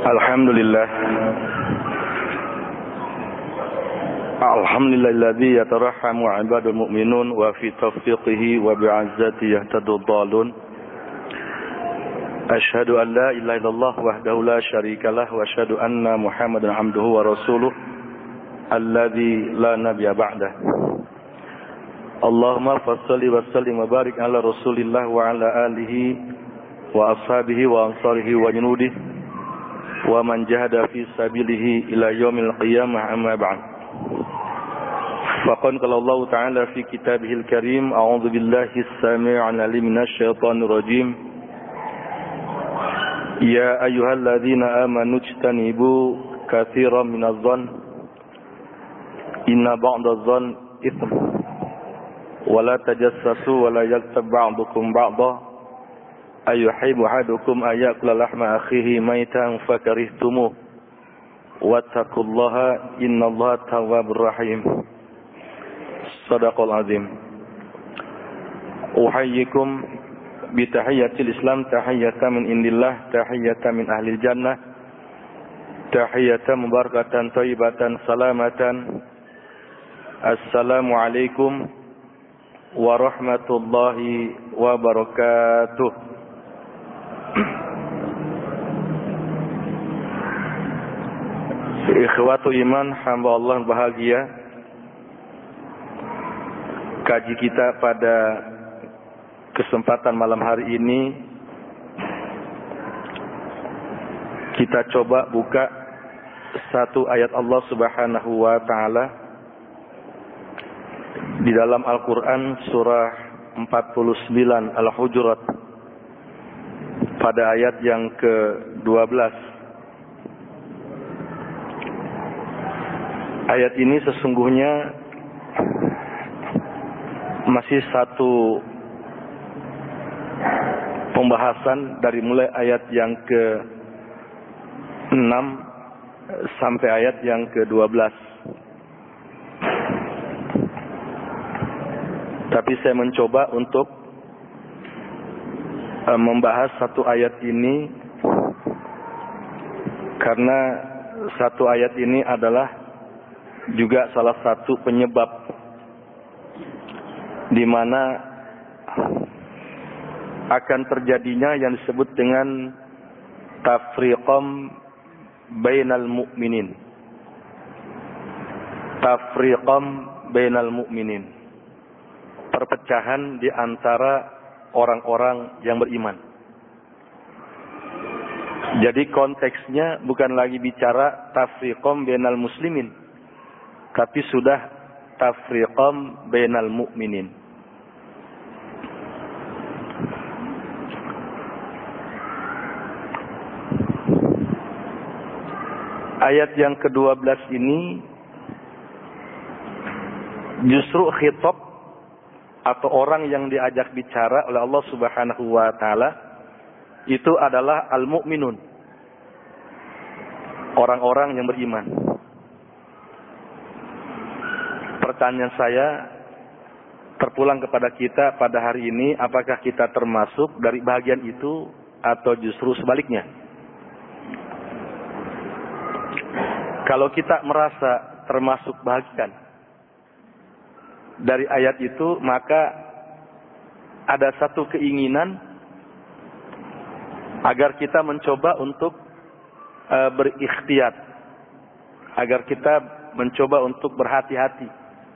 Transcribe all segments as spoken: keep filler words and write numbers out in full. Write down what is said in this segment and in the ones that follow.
Alhamdulillah. Alhamdulillahilladzi yatarahhamu 'ibadul mu'minun wa fi tawfiqihi wa bi'izzati yahtadu dhalun. Asyhadu an la ilaha illallah wahdahu la syarikalah wa asyhadu anna Muhammadan 'abduhu wa rasuluh alladzi la nabiyya ba'dah. Allahumma fassalli wa sallim wa barik ala Rasulillah wa ala alihi wa ashabihi wa ansarihi wa junudihi wa man jahada fi sabilihi ila yaumil qiyamah, amma ba'd. Faqala Allah ta'ala fi kitabihil karim, a'udzu billahi as-sami'il 'alim minasy syaithanir rajim. Ya ayyuhalladzina amanu ijtanibu katsiran minadh-dhann inna ba'dadh-dhann itsm wa la tajassasu wa la yaghtab ba'dukum ba'dha ayuhibbu ahadukum ayyakula lahma akhihi maitan fakarihtumuh wattaqullaha innallaha tawwabur rahim. Shadaqal azim. Uhayyikum bitahiyyatil islam, tahiyyatan min indillah, tahiyyatan min ahlil jannah, tahiyyatan mubarakatan thayyibatan salamatan. Assalamu alaikum warahmatullahi wabarakatuh. Ikhwatu iman, hamba Allah bahagia. Kaji kita pada kesempatan malam hari ini, kita coba buka satu ayat Allah Subhanahu wa ta'ala di dalam Al-Quran surah empat puluh sembilan Al-Hujurat pada ayat yang ke dua belas. Ayat ini sesungguhnya masih satu pembahasan dari mulai ayat yang ke enam sampai ayat yang ke dua belas. Tapi saya mencoba untuk uh, membahas satu ayat ini karena satu ayat ini adalah juga salah satu penyebab di mana akan terjadinya yang disebut dengan tafriqam bainal mu'minin. Tafriqam bainal mu'minin. Perpecahan di antara orang-orang yang beriman. Jadi konteksnya bukan lagi bicara tafriqam bainal muslimin, tapi sudah tafriqam bainal mu'minin. Ayat yang ke dua belas ini justru khitab atau orang yang diajak bicara oleh Allah Subhanahu wa ta'ala itu adalah al-mu'minun, orang-orang yang beriman. Pertanyaan saya terpulang kepada kita pada hari ini, apakah kita termasuk dari bagian itu atau justru sebaliknya? Kalau kita merasa termasuk bagian dari ayat itu, maka ada satu keinginan agar kita mencoba untuk uh, berikhtiar, agar kita mencoba untuk berhati-hati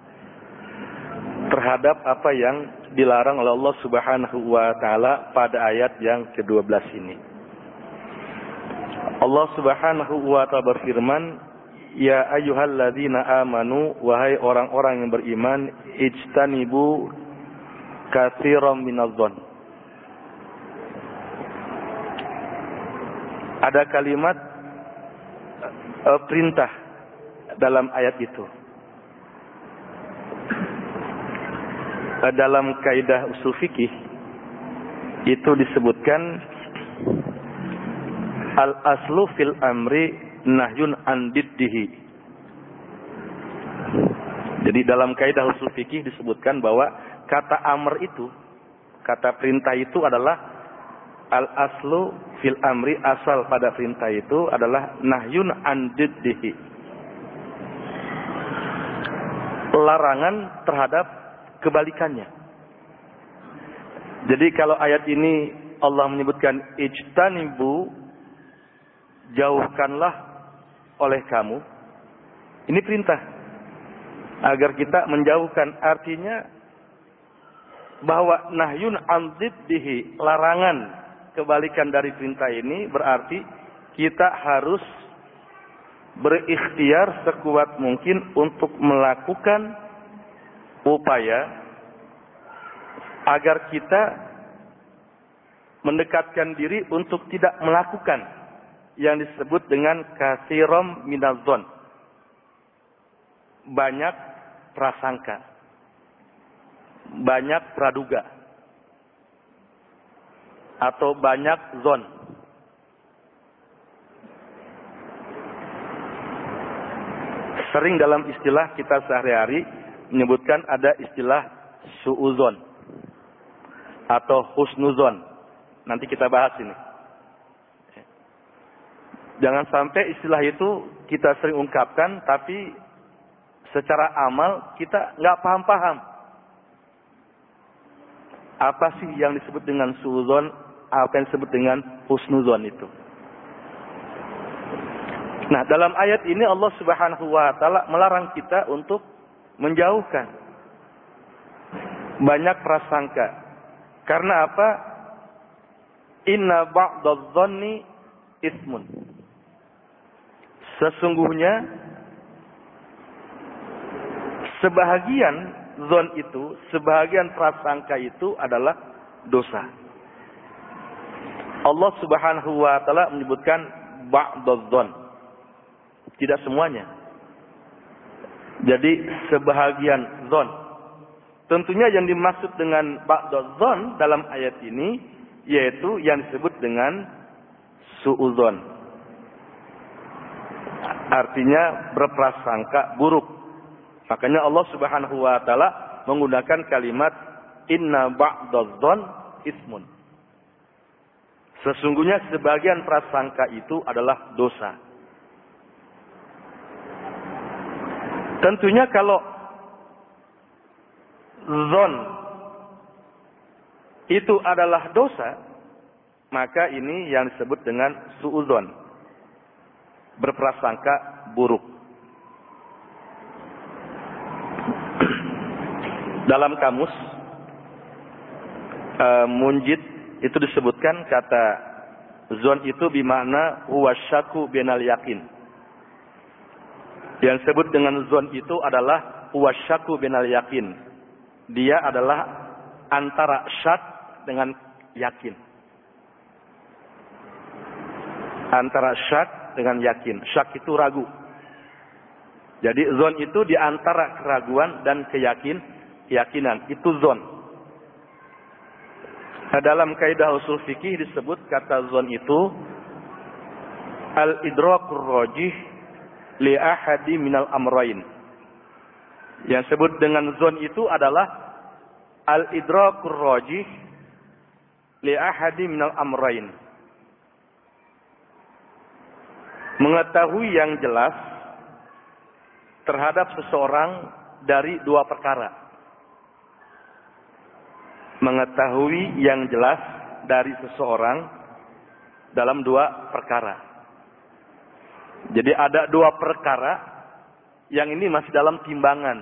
terhadap apa yang dilarang oleh Allah Subhanahu wa ta'ala pada ayat yang ke dua belas ini. Allah Subhanahu wa ta'ala berfirman, ya ayyuhalladzina amanu, wahai orang-orang yang beriman, ijtanibu katsiran minadh-dhann. Ada kalimat uh, perintah dalam ayat itu. Uh, dalam kaidah usul fikih itu disebutkan al-aslu fil amri nahyun an diddihi. Jadi dalam kaidah usul fikih disebutkan bahwa kata amr itu, kata perintah itu adalah al-aslu fil amri, asal pada perintah itu adalah nahyun an diddihi, larangan terhadap kebalikannya. Jadi kalau ayat ini Allah menyebutkan ijtanibu, jauhkanlah oleh kamu, ini perintah agar kita menjauhkan. Artinya bahwa nahyun an diddihi, larangan kebalikan dari perintah ini, berarti kita harus berikhtiar sekuat mungkin untuk melakukan upaya agar kita mendekatkan diri untuk tidak melakukan yang disebut dengan kasirom minadzon, banyak prasangka, banyak praduga, atau banyak zon. Sering dalam istilah kita sehari-hari menyebutkan ada istilah su'uzon atau husnuzon. Nanti kita bahas ini. Jangan sampai istilah itu kita sering ungkapkan, tapi secara amal kita nggak paham-paham. Apa sih yang disebut dengan su'uzon, apa yang disebut dengan husnuzon itu. Nah, dalam ayat ini Allah Subhanahu wa taala melarang kita untuk menjauhkan banyak prasangka. Karena apa? Inna ba'dadh-dhanni itsmun. Sesungguhnya sebahagian zon itu, sebahagian prasangka itu adalah dosa. Allah Subhanahu wa taala menyebutkan ba'dadh-dhann, tidak semuanya. Jadi sebahagian zon. Tentunya yang dimaksud dengan ba'dadh-dhann dalam ayat ini yaitu yang disebut dengan su'udzon. Artinya berprasangka buruk. Makanya Allah Subhanahu wa taala menggunakan kalimat inna ba'dadh-dhann itsmun. Sesungguhnya sebagian prasangka itu adalah dosa. Tentunya kalau zon itu adalah dosa, maka ini yang disebut dengan su'udzon, berprasangka buruk. Dalam kamus uh, Munjid itu disebutkan kata zon itu bimakna huwa syakku binal yakin. Yang disebut dengan zon itu adalah huwa syakku binal yakin. Dia adalah antara syak dengan yakin. Antara syak dengan yakin. Syak itu ragu. Jadi zon itu di antara keraguan dan keyakin, keyakinan. Itu zon. Nah, dalam kaidah usul fikih disebut kata zon itu al-idrakur rajih li ahadi minal amrayn. Yang disebut dengan zon itu adalah al-idrakur rajih li ahadi minal amrayn. Mengetahui yang jelas terhadap seseorang dari dua perkara. Mengetahui yang jelas dari seseorang dalam dua perkara. Jadi ada dua perkara yang ini masih dalam timbangan.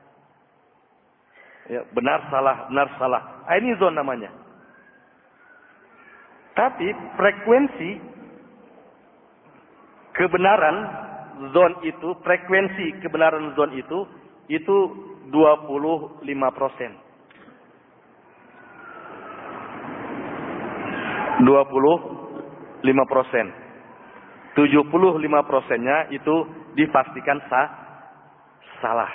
Ya, benar salah, benar salah. Ah, ini zon namanya. Tapi frekuensi kebenaran zon itu, frekuensi kebenaran zon itu, itu dua puluh lima persen. dua puluh lima persen. tujuh puluh lima persennya itu dipastikan sah, salah.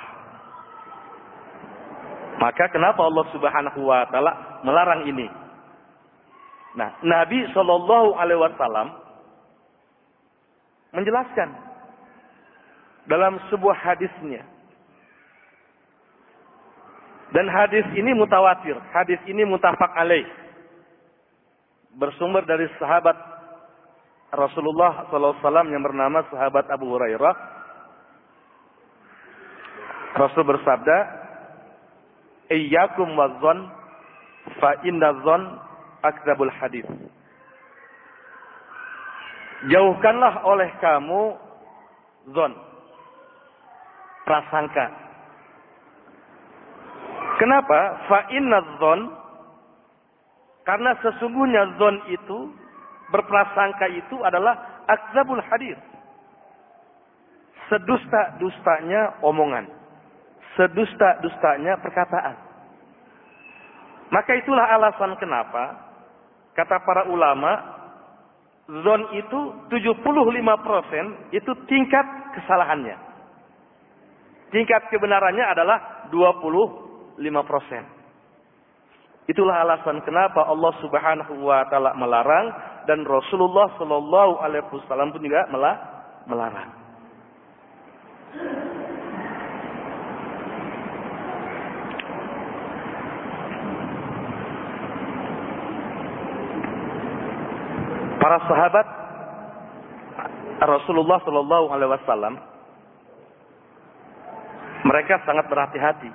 Maka kenapa Allah Subhanahu wa taala melarang ini? Nah, Nabi Shallallahu alaihi wasallam menjelaskan dalam sebuah hadisnya. Dan hadis ini mutawatir, hadis ini muttafaq alaih. bersumber dari sahabat Rasulullah sallallahu alaihi wasallam yang bernama sahabat Abu Hurairah. Rasul bersabda, "Iyyakum wazzan fa inna dzan akdzabul hadits." Jauhkanlah oleh kamu dzan, prasangka. Kenapa? Fa inna dzan, karena sesungguhnya dzan itu, berprasangka itu adalah akdzabul hadits. Sedusta-dustanya omongan. Sedusta-dustanya perkataan. Maka itulah alasan kenapa kata para ulama, dzan itu tujuh puluh lima persen itu tingkat kesalahannya. Tingkat kebenarannya adalah dua puluh lima persen. Itulah alasan kenapa Allah Subhanahu wa taala melarang dan Rasulullah sallallahu alaihi wasallam pun juga melarang. Para sahabat Rasulullah sallallahu alaihi wasallam mereka sangat berhati-hati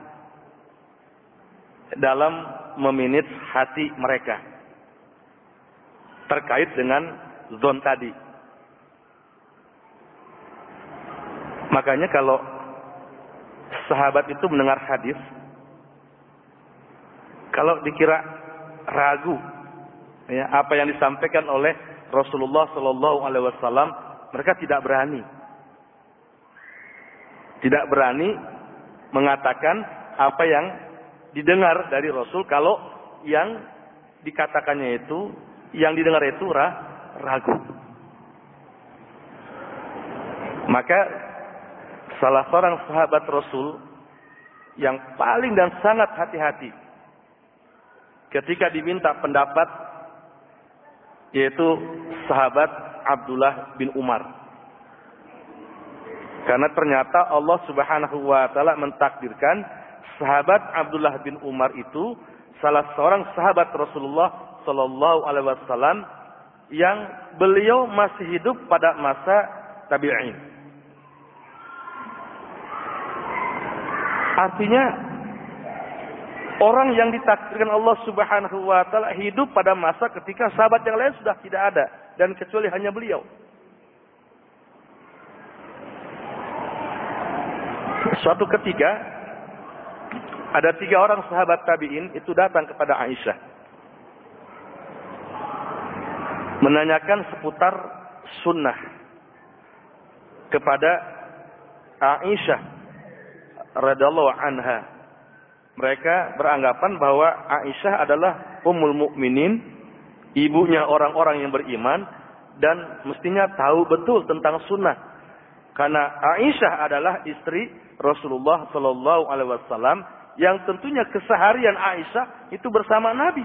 dalam meminit hati mereka terkait dengan dzan tadi. Makanya kalau sahabat itu mendengar hadis, kalau dikira ragu ya, apa yang disampaikan oleh Rasulullah sallallahu alaihi wasallam, mereka tidak berani. Tidak berani mengatakan apa yang didengar dari Rasul kalau yang dikatakannya itu, yang didengar itu ragu. Maka salah seorang sahabat Rasul yang paling dan sangat hati-hati ketika diminta pendapat, yaitu sahabat Abdullah bin Umar. Karena ternyata Allah Subhanahu wa taala mentakdirkan sahabat Abdullah bin Umar itu salah seorang sahabat Rasulullah sallallahu alaihi wasallam yang beliau masih hidup pada masa tabi'in. Artinya orang yang ditakdirkan Allah Subhanahu wa taala hidup pada masa ketika sahabat yang lain sudah tidak ada dan kecuali hanya beliau. Suatu ketika ada tiga orang sahabat tabi'in itu datang kepada Aisyah menanyakan seputar sunnah kepada Aisyah radhiyallahu anha. Mereka beranggapan bahwa Aisyah adalah ummul mukminin, ibunya orang-orang yang beriman, dan mestinya tahu betul tentang sunnah. Karena Aisyah adalah istri Rasulullah sallallahu alaihi wasallam yang tentunya keseharian Aisyah itu bersama Nabi.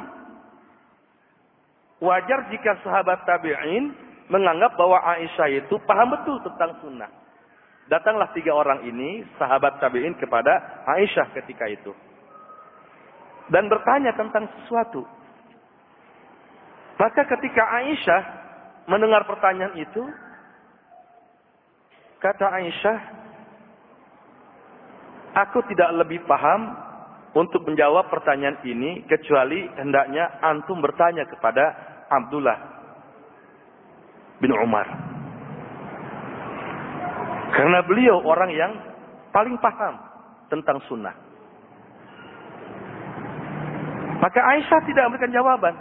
Wajar jika sahabat tabi'in menganggap bahwa Aisyah itu paham betul tentang sunnah. Datanglah tiga orang ini, sahabat tabi'in, kepada Aisyah ketika itu dan bertanya tentang sesuatu. Maka ketika Aisyah mendengar pertanyaan itu, kata Aisyah, aku tidak lebih paham untuk menjawab pertanyaan ini kecuali hendaknya antum bertanya kepada Abdullah bin Umar. Karena beliau orang yang paling paham tentang sunnah. Maka Aisyah tidak memberikan jawaban.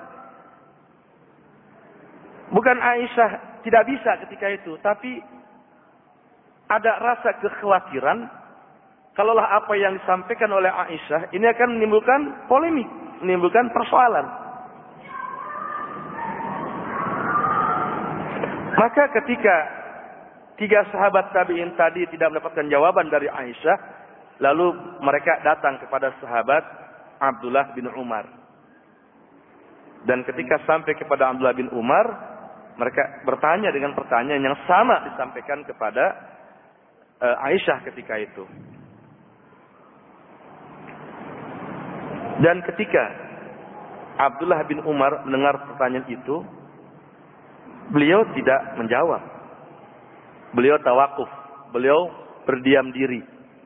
Bukan Aisyah tidak bisa ketika itu, tapi ada rasa kekhawatiran kalaulah apa yang disampaikan oleh Aisyah ini akan menimbulkan polemik, menimbulkan persoalan. Maka ketika tiga sahabat tabi'in tadi tidak mendapatkan jawaban dari Aisyah, lalu mereka datang kepada sahabat Abdullah bin Umar. Dan ketika sampai kepada Abdullah bin Umar, mereka bertanya dengan pertanyaan yang sama disampaikan kepada uh, Aisyah ketika itu. Dan ketika Abdullah bin Umar mendengar pertanyaan itu, beliau tidak menjawab. Beliau tawakuf, beliau berdiam diri.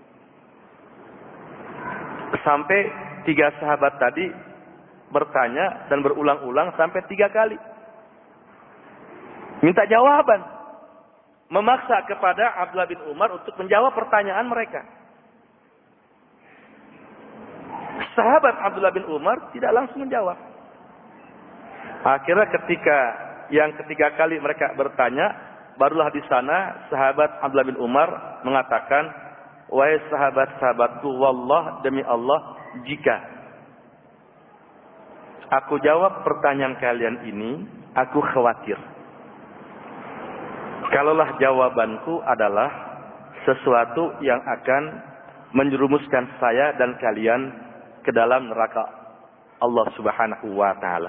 Sampai tiga sahabat tadi bertanya dan berulang-ulang sampai tiga kali. Minta jawaban. Memaksa kepada Abdullah bin Umar untuk menjawab pertanyaan mereka. Sahabat Abdullah bin Umar tidak langsung menjawab. Akhirnya ketika yang ketiga kali mereka bertanya, barulah di sana sahabat Abdullah bin Umar mengatakan, wahai sahabat-sahabatku, wallah demi Allah, jika aku jawab pertanyaan kalian ini, aku khawatir. Kalaulah jawabanku adalah sesuatu yang akan menjerumuskan saya dan kalian ke dalam neraka Allah Subhanahu wa taala.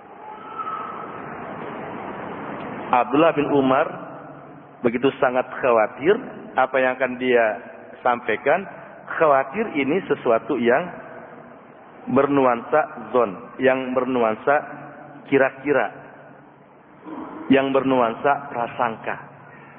Abdullah bin Umar begitu sangat khawatir apa yang akan dia sampaikan, khawatir ini sesuatu yang bernuansa zon, yang bernuansa kira-kira, yang bernuansa prasangka.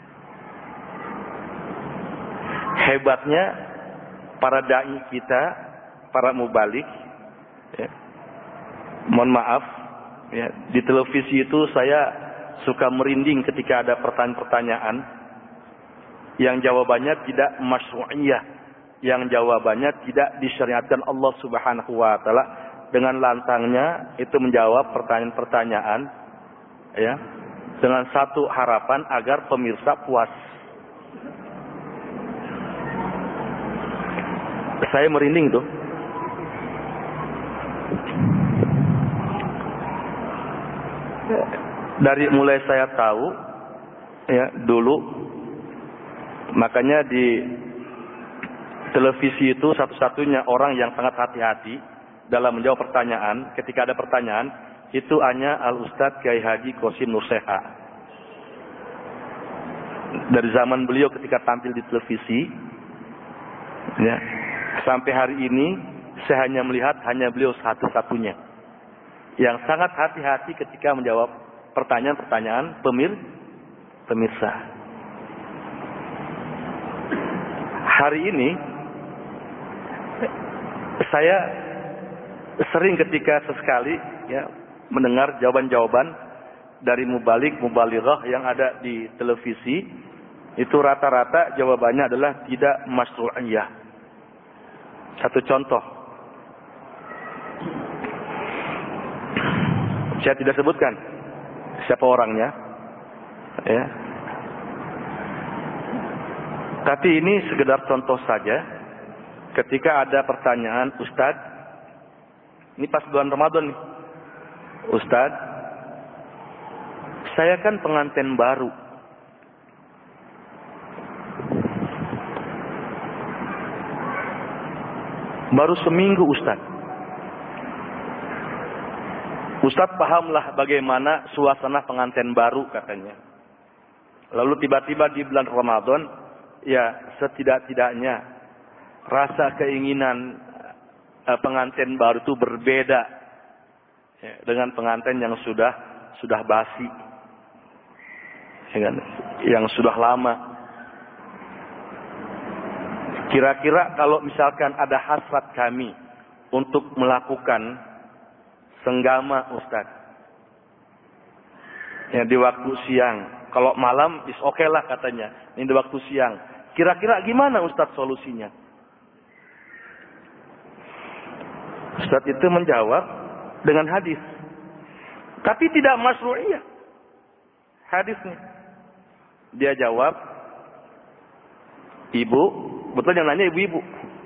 Hebatnya para dai kita, para mubalik, ya, mohon maaf, ya, di televisi itu saya suka merinding ketika ada pertanyaan-pertanyaan yang jawabannya tidak masyru'iyah, yang jawabannya tidak disyariatkan Allah Subhanahu wa taala, dengan lantangnya itu menjawab pertanyaan-pertanyaan, ya, dengan satu harapan agar pemirsa puas. Saya merinding tuh. Dari mulai saya tahu, ya, dulu, makanya di televisi itu satu-satunya orang yang sangat hati-hati dalam menjawab pertanyaan. Ketika ada pertanyaan, itu hanya Al-Ustadz Kiai Haji Qasim Nur Seha. Dari zaman beliau ketika tampil di televisi, ya, sampai hari ini saya hanya melihat hanya beliau satu-satunya yang sangat hati-hati ketika menjawab pertanyaan-pertanyaan pemir pemirsa. Hari ini saya sering ketika sesekali, ya, mendengar jawaban-jawaban dari mubalik mubalighah yang ada di televisi, itu rata-rata jawabannya adalah tidak masyru'iyah. Satu contoh, saya tidak sebutkan siapa orangnya, ya, tapi ini sekedar contoh saja. Ketika ada pertanyaan, Ustadz, ini pas bulan Ramadan nih, Ustadz, saya kan pengantin baru, baru seminggu Ustadz. Ustadz pahamlah bagaimana suasana pengantin baru katanya. Lalu tiba-tiba di bulan Ramadan, ya, setidak-tidaknya rasa keinginan uh, pengantin baru itu berbeda, ya, dengan pengantin yang sudah sudah basi, yang sudah lama. Kira-kira kalau misalkan ada hasrat kami untuk melakukan senggama Ustadz, ya, di waktu siang. Kalau malam is oke okay lah katanya. Ini di waktu siang. Kira-kira gimana Ustadz solusinya? Ustadz itu menjawab dengan hadis, tapi tidak masyru'iyah hadisnya. Dia jawab, ibu, betul yang nanya ibu-ibu,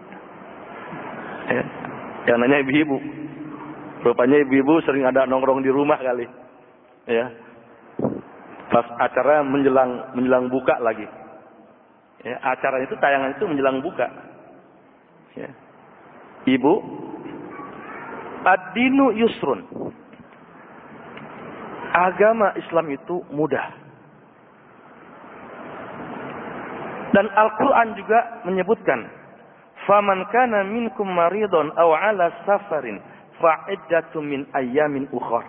ya, yang nanya ibu-ibu. Rupanya ibu-ibu sering ada nongkrong di rumah kali, ya. Pas acara menjelang menjelang buka lagi, ya, acara itu tayangan itu menjelang buka, ya. Ibu, ad-dinu yusrun, agama Islam itu mudah. Dan Al-Quran juga menyebutkan, faman kana minkum maridun aw ala safarin fa'iddatun min ayyamin ukhra.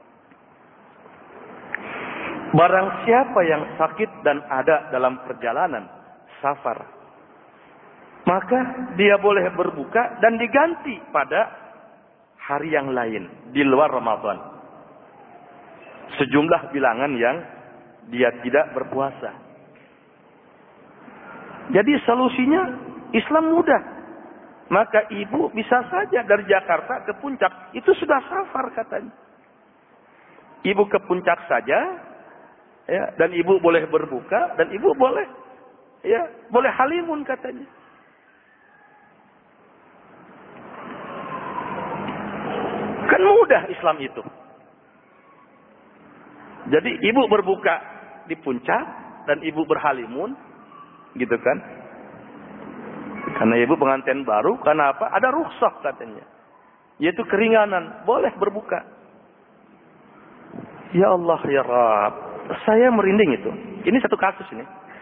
Barang siapa yang sakit dan ada dalam perjalanan safar, maka dia boleh berbuka dan diganti pada hari yang lain di luar Ramadan. Sejumlah bilangan yang dia tidak berpuasa. Jadi solusinya Islam mudah. Maka ibu bisa saja dari Jakarta ke Puncak. Itu sudah safar katanya. Ibu ke Puncak saja. Ya, dan ibu boleh berbuka. Dan ibu boleh. Ya, boleh halimun katanya. Kan mudah Islam itu. Jadi ibu berbuka di Puncak. Dan ibu berhalimun. Gitu kan. Karena ibu pengantin baru, karena apa? Ada rukhsah katanya. Yaitu keringanan, boleh berbuka. Ya Allah ya Rabb, saya merinding itu. Ini satu kasus ini.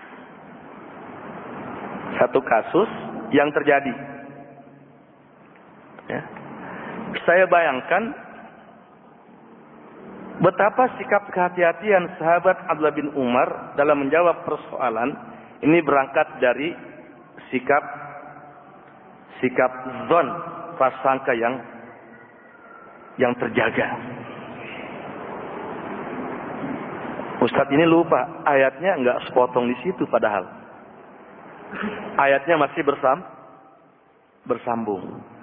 Satu kasus yang terjadi. Ya. Saya bayangkan betapa sikap kehati-hatian sahabat Abdullah bin Umar dalam menjawab persoalan ini berangkat dari sikap sikap zon, prasangka yang yang terjaga. Ustadz ini lupa ayatnya nggak sepotong di situ, padahal ayatnya masih bersam bersambung.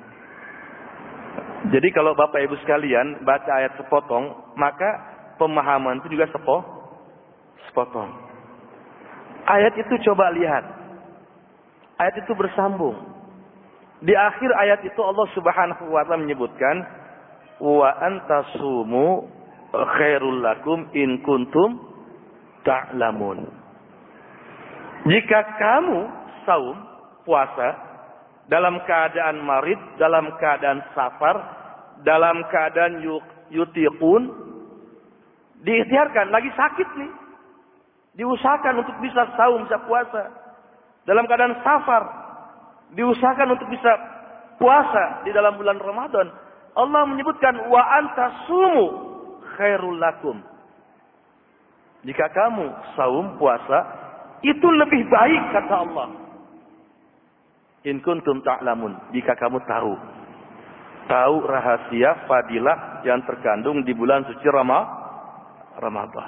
Jadi kalau Bapak Ibu sekalian baca ayat sepotong, maka pemahaman itu juga sepo sepotong. Ayat itu coba lihat, ayat itu bersambung. Di akhir ayat itu Allah Subhanahu wa taala menyebutkan wa antasumu khairul lakum in kuntum ta'lamun. Jika kamu saum puasa dalam keadaan marid, dalam keadaan safar, dalam keadaan yutiqun, diikhtiarkan lagi sakit nih. Diusahakan untuk bisa saum, bisa puasa. Dalam keadaan safar, diusahakan untuk bisa puasa di dalam bulan Ramadan. Allah menyebutkan wa antasumu khairul lakum. Jika kamu saum puasa, itu lebih baik kata Allah. In kuntum ta'lamun, jika kamu tahu. Tahu rahasia fadilah yang terkandung di bulan suci Ramadan.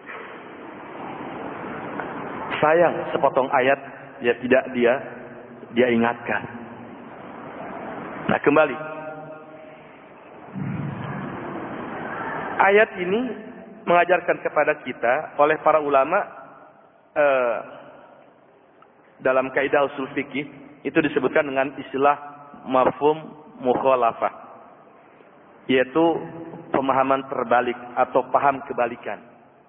Sayang sepotong ayat ya tidak dia dia ingatkan. Nah, kembali. Ayat ini mengajarkan kepada kita oleh para ulama eh, dalam kaidah usul fikih itu disebutkan dengan istilah mafhum mukhalafah, yaitu pemahaman terbalik atau paham kebalikan.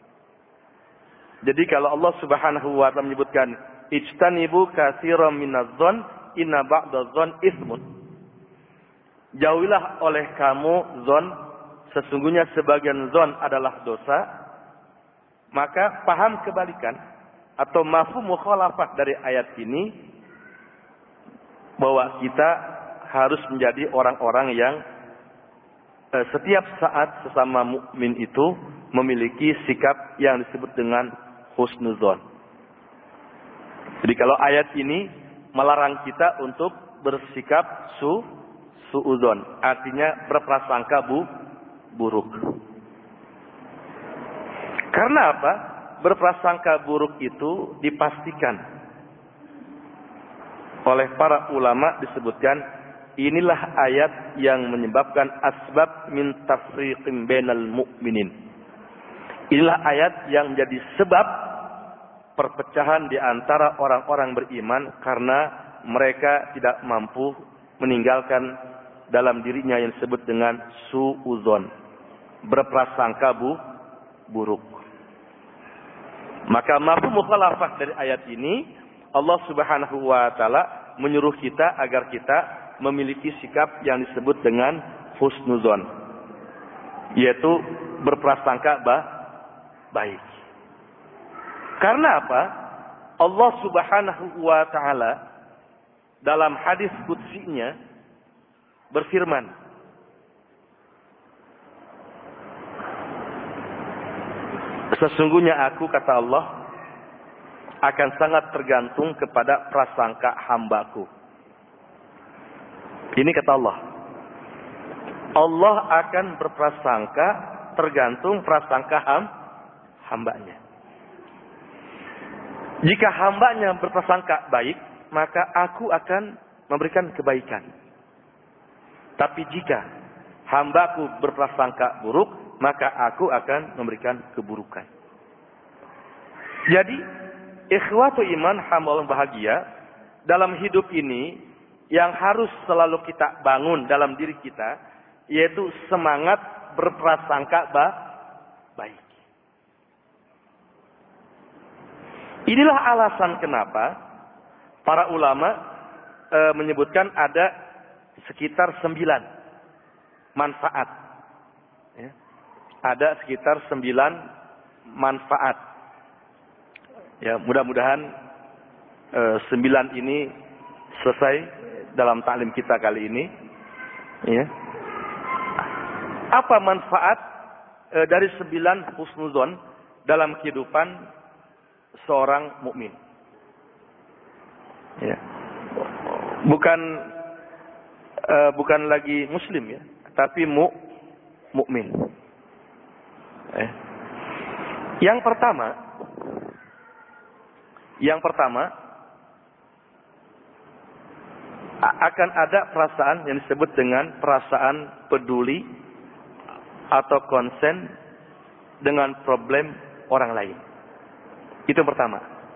Jadi kalau Allah Subhanahu wa taala menyebutkan ijtanibu katsiran minadh-dhon inna ba'dadh-dhon itsmun. Jauhilah oleh kamu zon, sesungguhnya sebagian zon adalah dosa. Maka paham kebalikan atau mafhum mukhalafah dari ayat ini bahwa kita harus menjadi orang-orang yang eh, setiap saat sesama mukmin itu memiliki sikap yang disebut dengan husnuzon. Jadi kalau ayat ini melarang kita untuk bersikap su suudzon, artinya berprasangka bu, buruk. Karena apa? Berprasangka buruk itu dipastikan oleh para ulama disebutkan inilah ayat yang menyebabkan asbab min tafriqin bainal mu'minin. Inilah ayat yang menjadi sebab perpecahan di antara orang-orang beriman karena mereka tidak mampu meninggalkan dalam dirinya yang disebut dengan suudzon, berprasangka bu, buruk. Maka mafhum mukhalafah dari ayat ini Allah Subhanahu wa taala menyuruh kita agar kita memiliki sikap yang disebut dengan husnuzon, yaitu berprasangka bah, baik. Karena apa? Allah Subhanahu wa taala dalam hadis qudsinya berfirman, Sesungguhnya aku, kata Allah, akan sangat tergantung kepada prasangka hambaku. Ini kata Allah. Allah akan berprasangka tergantung prasangka ham, hambanya. Jika hambanya berprasangka baik, maka aku akan memberikan kebaikan. Tapi jika hambaku berprasangka buruk, maka aku akan memberikan keburukan. Jadi, ikhwatu iman, hamba Allah bahagia, dalam hidup ini yang harus selalu kita bangun dalam diri kita, yaitu semangat berprasangka baik. Inilah alasan kenapa para ulama e, menyebutkan ada sekitar sembilan manfaat. Ya. Ada sekitar sembilan manfaat. Ya, mudah-mudahan e, sembilan ini selesai dalam taklim kita kali ini. Ya. Apa manfaat e, dari sembilan husnuzon dalam kehidupan seorang mukmin? Ya. Bukan e, bukan lagi muslim ya, tapi mu mukmin. Eh. Yang pertama, yang pertama akan ada perasaan yang disebut dengan perasaan peduli atau konsen dengan problem orang lain. Itu yang pertama.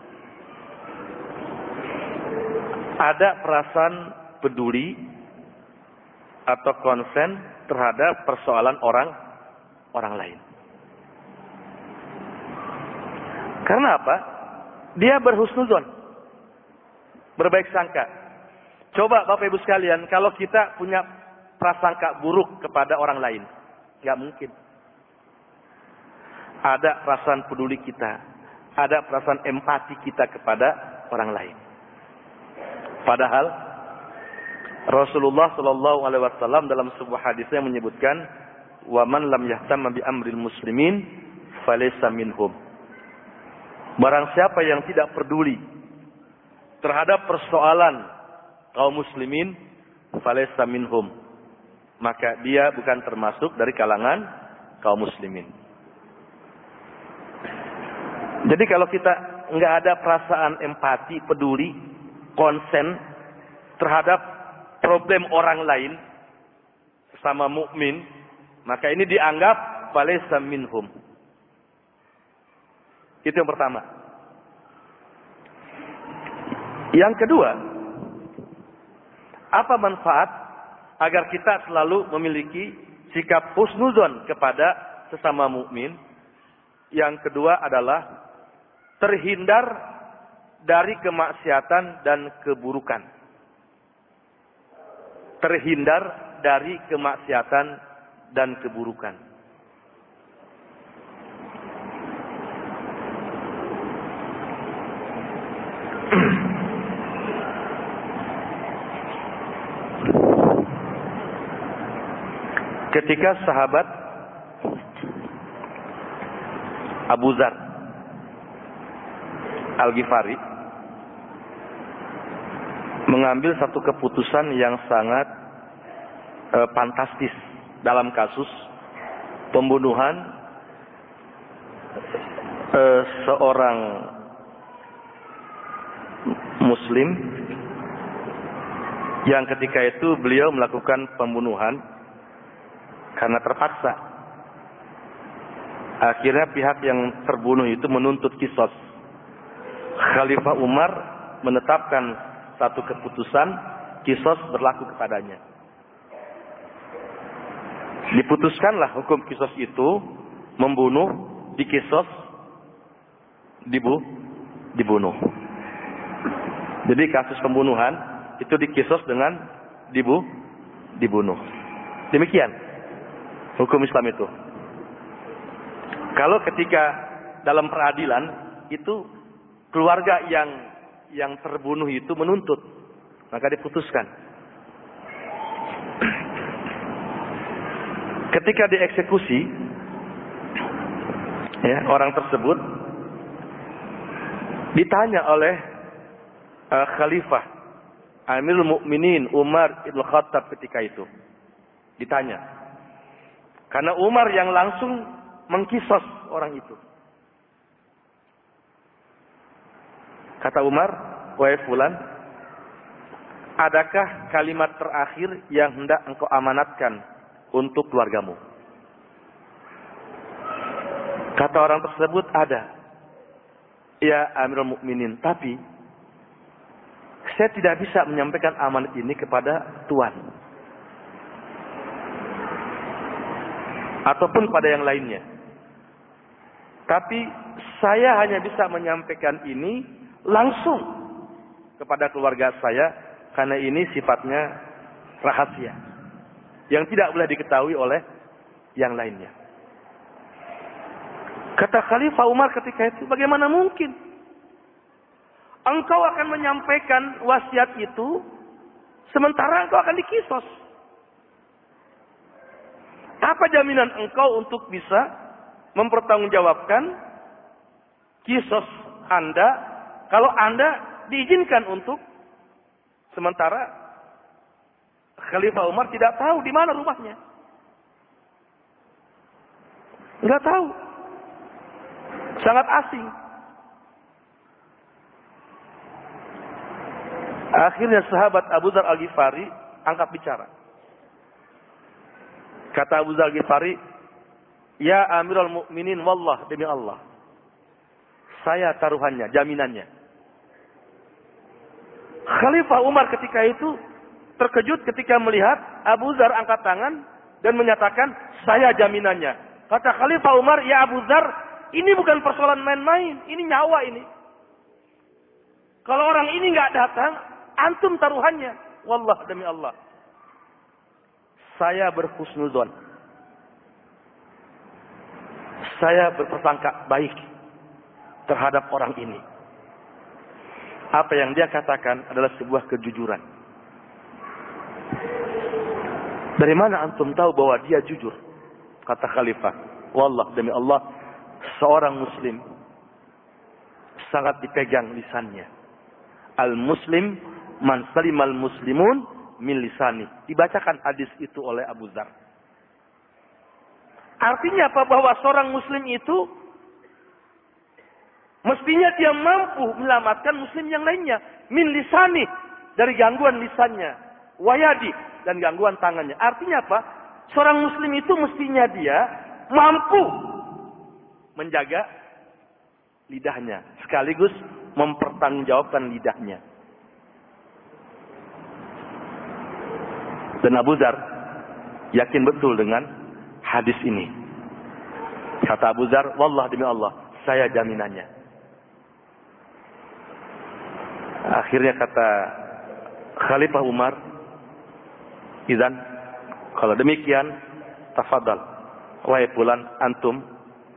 Ada perasaan peduli atau konsen terhadap persoalan orang orang lain. Karena apa? Dia berhusnuzon, berbaik sangka. Coba Bapak Ibu sekalian, kalau kita punya prasangka buruk kepada orang lain, nggak mungkin. Ada perasaan peduli kita, ada perasaan empati kita kepada orang lain. Padahal Rasulullah Shallallahu Alaihi Wasallam dalam sebuah hadisnya menyebutkan, "Wa man lam yahtamma bi amril muslimin, falaysa minhum." Barang siapa yang tidak peduli terhadap persoalan kaum muslimin, falaysa minhum, maka dia bukan termasuk dari kalangan kaum muslimin. Jadi kalau kita nggak ada perasaan empati, peduli, konsen terhadap problem orang lain sesama mukmin, maka ini dianggap falaysa minhum. Itu yang pertama. Yang kedua, apa manfaat agar kita selalu memiliki sikap husnuzon kepada sesama mukmin? Yang kedua adalah terhindar dari kemaksiatan dan keburukan. Terhindar dari kemaksiatan dan keburukan. Ketika sahabat Abu Dzar Al-Ghifari mengambil satu keputusan yang sangat e, fantastis dalam kasus pembunuhan e, seorang muslim yang ketika itu beliau melakukan pembunuhan karena terpaksa. Akhirnya pihak yang terbunuh itu menuntut kisos. Khalifah Umar menetapkan satu keputusan, kisos berlaku kepadanya. Diputuskanlah hukum kisos itu, membunuh, dikisos, dibu, dibunuh. Jadi kasus pembunuhan itu dikisos dengan dibu, dibunuh. Demikian hukum Islam itu. Kalau ketika dalam peradilan itu keluarga yang yang terbunuh itu menuntut, maka diputuskan. Ketika dieksekusi, Ya, orang tersebut ditanya oleh uh, Khalifah Amirul Mukminin Umar Ibn Khattab ketika itu. Ditanya. Karena Umar yang langsung mengkisos orang itu. Kata Umar, wahai fulan, adakah kalimat terakhir yang hendak engkau amanatkan untuk keluargamu? Kata orang tersebut, ada. Ya Amirul Mukminin, tapi saya tidak bisa menyampaikan amanat ini kepada Tuan. Ataupun pada yang lainnya. Tapi saya hanya bisa menyampaikan ini langsung kepada keluarga saya. Karena ini sifatnya rahasia. Yang tidak boleh diketahui oleh yang lainnya. Kata Khalifah Umar ketika itu, bagaimana mungkin engkau akan menyampaikan wasiat itu sementara engkau akan dikisos? Apa jaminan engkau untuk bisa mempertanggungjawabkan kisos Anda kalau Anda diizinkan untuk sementara Khalifah Umar tidak tahu di mana rumahnya? Enggak tahu. Sangat asing. Akhirnya sahabat Abu Dzar Al-Ghifari angkat bicara. Kata Abu Dzar Al-Ghifari, ya Amirul Mukminin, wallah, demi Allah, saya taruhannya, jaminannya. Khalifah Umar ketika itu terkejut ketika melihat Abu Dzar angkat tangan dan menyatakan, saya jaminannya. Kata Khalifah Umar, ya Abu Dzar, ini bukan persoalan main-main, ini nyawa ini. Kalau orang ini nggak datang, antum taruhannya. Wallah, demi Allah, saya berhusnuzon. Saya berprasangka baik terhadap orang ini. Apa yang dia katakan adalah sebuah kejujuran. Dari mana antum tahu bahwa dia jujur? Kata Khalifah, wallah, demi Allah, seorang muslim sangat dipegang lisannya. Al-muslim man salimal muslimun min lisani. Dibacakan hadis itu oleh Abu Dzar. Artinya apa? Bahwa seorang muslim itu mestinya dia mampu menyelamatkan muslim yang lainnya. Min lisani, dari gangguan lisannya. Wayadi, dan gangguan tangannya. Artinya apa? Seorang muslim itu mestinya dia mampu menjaga lidahnya, sekaligus mempertanggungjawabkan lidahnya. Dan Abu Dzar yakin betul dengan hadis ini. Kata Abu Dzar, wallah, demi Allah, saya jaminannya. Akhirnya kata Khalifah Umar, izan, kalau demikian, tafadhal, wahai fulan, antum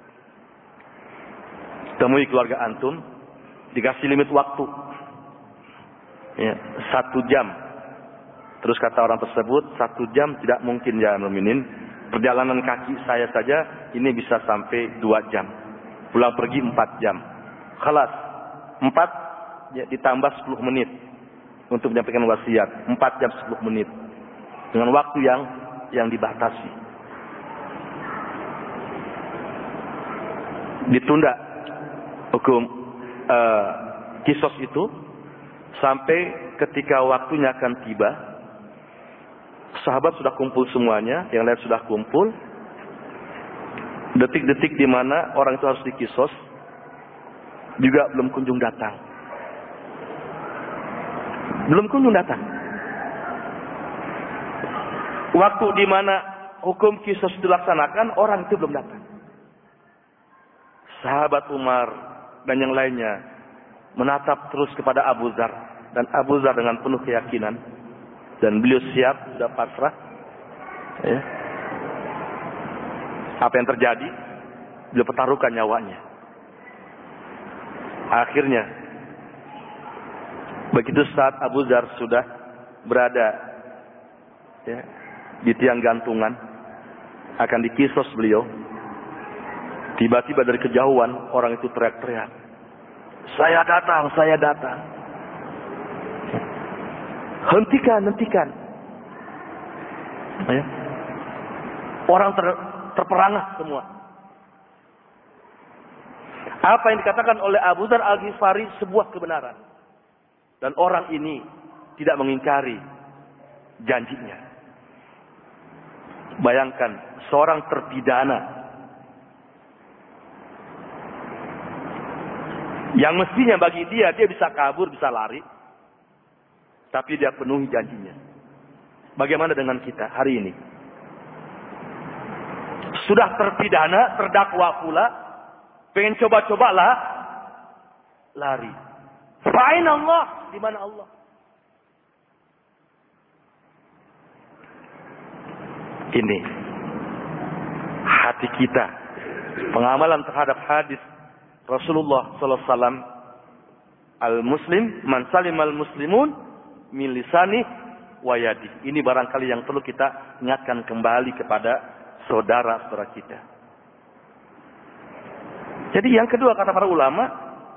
temui keluarga antum, dikasih limit waktu, ya, satu jam. Terus kata orang tersebut, satu jam tidak mungkin ya Mukminin. Perjalanan kaki saya saja ini bisa sampai dua jam. Pulang pergi empat jam. Khalas, empat ya, ditambah sepuluh menit untuk menyampaikan wasiat. Empat jam sepuluh menit dengan waktu yang yang dibatasi. Ditunda hukum uh, kisos itu sampai ketika waktunya akan tiba. Sahabat sudah kumpul semuanya, yang lain sudah kumpul. Detik-detik di mana orang itu harus dikisos juga belum kunjung datang. Belum kunjung datang. Waktu di mana hukum kisos dilaksanakan, orang itu belum datang. Sahabat Umar dan yang lainnya menatap terus kepada Abu Dzar, dan Abu Dzar dengan penuh keyakinan dan beliau siap, sudah pasrah, ya. Apa yang terjadi, beliau pertaruhkan nyawanya. Akhirnya begitu saat Abu Dzar sudah berada, ya, di tiang gantungan, akan dikisos beliau, Tiba-tiba dari kejauhan orang itu teriak-teriak, "Saya datang, saya datang." Hentikan, hentikan. Ya. Orang ter, terperangah semua. Apa yang dikatakan oleh Abu Dzar Al-Ghifari sebuah kebenaran. Dan orang ini tidak mengingkari janjinya. Bayangkan seorang terpidana yang mestinya bagi dia, dia bisa kabur, bisa lari. Tapi dia penuhi janjinya. Bagaimana dengan kita hari ini? Sudah terpidana, terdakwa pula, pengen coba-cobalah, lari. Fa'in Allah, di mana Allah? Ini hati kita, pengamalan terhadap hadis Rasulullah sallallahu alaihi wasallam, al-muslim man salimal muslimun min lisani wa yadi. Ini barangkali yang perlu kita ingatkan kembali kepada saudara-saudara kita. Jadi yang kedua kata para ulama,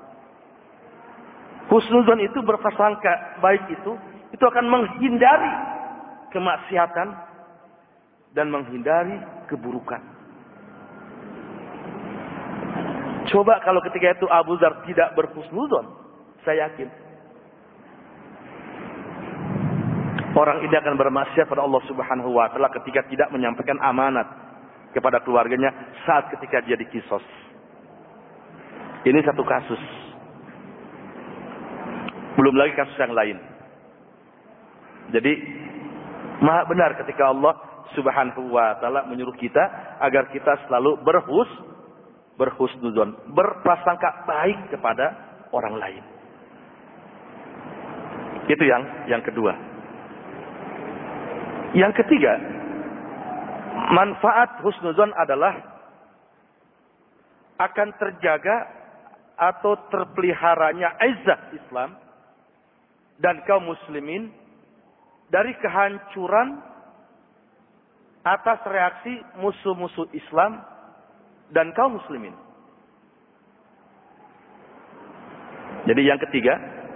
husnuzon itu berprasangka baik itu, itu akan menghindari kemaksiatan dan menghindari keburukan. Coba kalau ketika itu Abu Dzar tidak berhusnuzon, saya yakin orang ini akan bermaksiat pada Allah Subhanahu wa taala ketika tidak menyampaikan amanat kepada keluarganya saat ketika dia dikisos. Ini satu kasus. Belum lagi kasus yang lain. Jadi maha benar ketika Allah Subhanahu wa taala menyuruh kita agar kita selalu berhus berhusnuzon, berprasangka baik kepada orang lain. Itu yang yang kedua. Yang ketiga, manfaat husnuzon adalah akan terjaga atau terpeliharanya izzah Islam dan kaum muslimin dari kehancuran atas reaksi musuh-musuh Islam dan kaum muslimin. Jadi yang ketiga,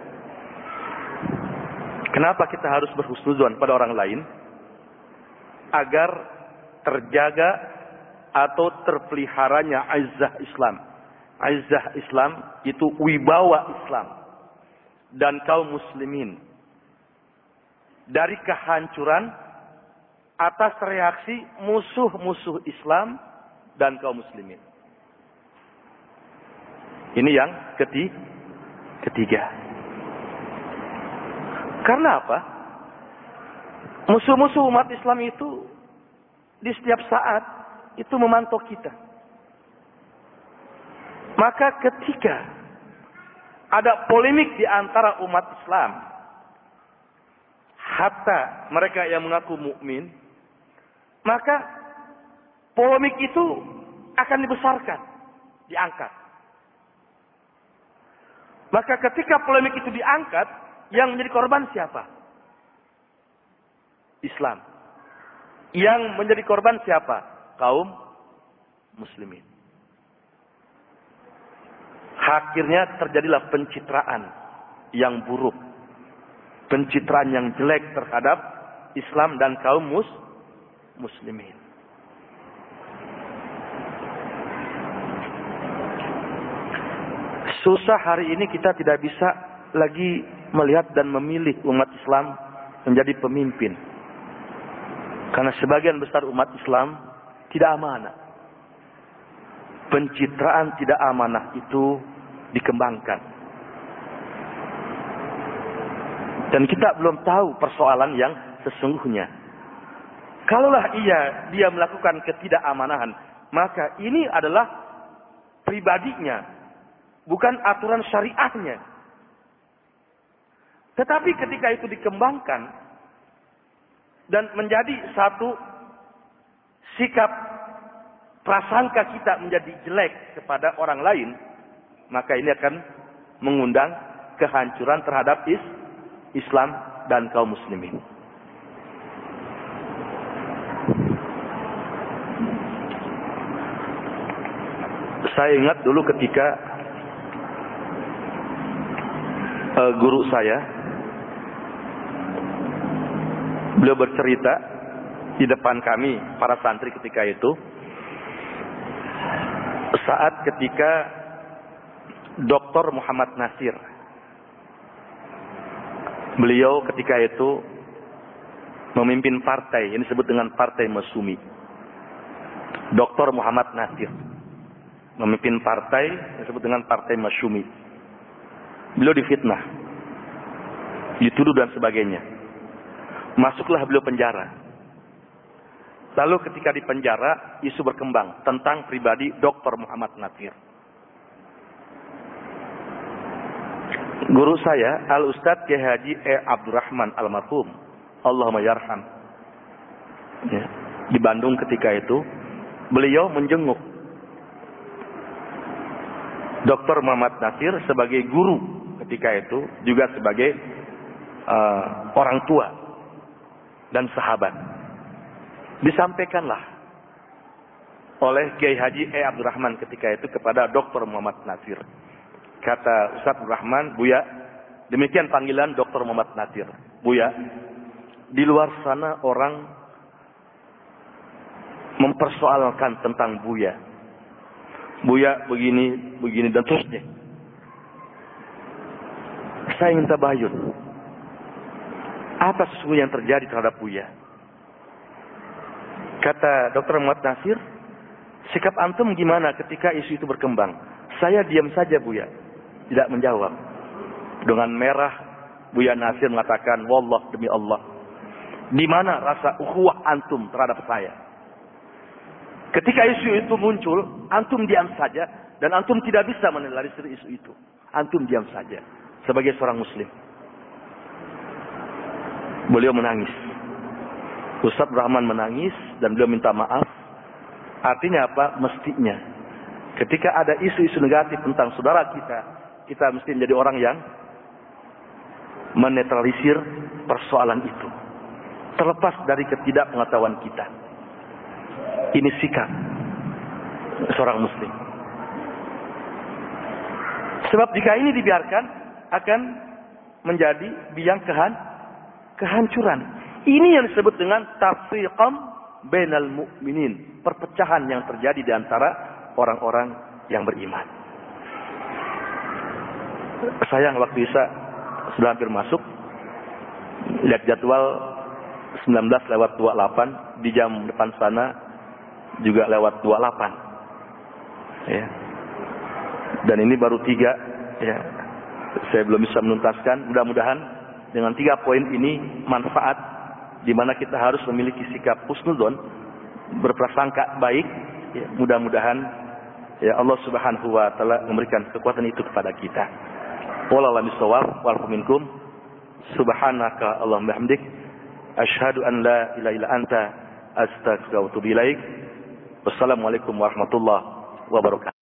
kenapa kita harus berhusnuzon pada orang lain? Agar terjaga atau terpeliharanya izzah Islam. Izzah Islam itu wibawa Islam dan kaum muslimin dari kehancuran atas reaksi musuh-musuh Islam dan kaum muslimin. Ini yang ketiga. ketiga. Karena apa? Musuh-musuh umat Islam itu di setiap saat itu memantau kita. Maka ketika ada polemik di antara umat Islam, hatta mereka yang mengaku mukmin, maka polemik itu akan dibesarkan, diangkat. Maka ketika polemik itu diangkat, yang menjadi korban siapa? Islam. Yang menjadi korban siapa? Kaum muslimin. Akhirnya terjadilah pencitraan yang buruk. Pencitraan yang jelek terhadap Islam dan kaum mus muslimin. Susah hari ini kita tidak bisa lagi melihat dan memilih umat Islam menjadi pemimpin. Karena sebagian besar umat Islam tidak amanah. Pencitraan tidak amanah itu dikembangkan. Dan kita belum tahu persoalan yang sesungguhnya. Kalaulah ia dia melakukan ketidakamaнаhan, maka ini adalah pribadinya, bukan aturan syariahnya. Tetapi ketika itu dikembangkan dan menjadi satu sikap prasangka kita menjadi jelek kepada orang lain, maka ini akan mengundang kehancuran terhadap is, Islam dan kaum muslimin. Saya ingat dulu ketika uh, guru saya, beliau bercerita di depan kami para santri ketika itu, saat ketika Doktor Muhammad Nasir, beliau ketika itu memimpin partai yang disebut dengan Partai Masyumi. Doktor Muhammad Nasir memimpin partai yang disebut dengan Partai Masyumi. Beliau difitnah, dituduh dan sebagainya. Masuklah beliau penjara. Lalu ketika di penjara, isu berkembang tentang pribadi Doktor Muhammad Nasir. Guru saya, Al-Ustadz Kiai Haji E. Abdurrahman Almarhum, Allahumma yarham, ya, di Bandung ketika itu, beliau menjenguk Doktor Muhammad Nasir sebagai guru ketika itu, juga sebagai uh, orang tua dan sahabat. Disampaikanlah oleh Kiai Haji E. Abdurrahman ketika itu kepada Doktor Muhammad Nasir. Kata Ustaz Abdurrahman, Buya, demikian panggilan Doktor Muhammad Nasir. Buya, di luar sana orang mempersoalkan tentang Buya. Buya begini, begini, dan terusnya. Saya ingin tabayun. Apa sesungguhnya yang terjadi terhadap Buya? Kata Doktor Muhammad Nasir, sikap antum gimana ketika isu itu berkembang? Saya diam saja, Buya, tidak menjawab. Dengan merah, Buya Nasir mengatakan, wallah, demi Allah, di mana rasa ukhuwah antum terhadap saya? Ketika isu itu muncul, antum diam saja, dan antum tidak bisa menelisir isu itu. Antum diam saja, sebagai seorang muslim. Beliau menangis. Ustaz Rahman menangis, dan beliau minta maaf. Artinya apa? Mestinya, ketika ada isu-isu negatif tentang saudara kita, kita mesti menjadi orang yang menetralisir persoalan itu, terlepas dari ketidakpengetahuan kita. Ini sikap seorang muslim. Sebab jika ini dibiarkan, akan menjadi biang kehan, kehancuran. Ini yang disebut dengan tafriqam bainal mu'minin, perpecahan yang terjadi di antara orang-orang yang beriman. Sayang waktu Isya sudah hampir masuk. Lihat jadwal sembilan belas lewat dua puluh delapan, di jam depan sana juga lewat dua puluh delapan. Ya. Dan ini baru tiga, ya. Saya belum bisa menuntaskan. Mudah-mudahan dengan tiga poin ini manfaat, di mana kita harus memiliki sikap husnudzon, berprasangka baik. Ya, mudah-mudahan ya Allah Subhanahu wa taala memberikan kekuatan itu kepada kita. Wallahu a'lam wal minkum. Subhanaka Allahumma bihamdik, asyhadu an la ilaha illa anta, astaghfiruka wa atubu ilaik. Wassalamualaikum warahmatullahi wabarakatuh.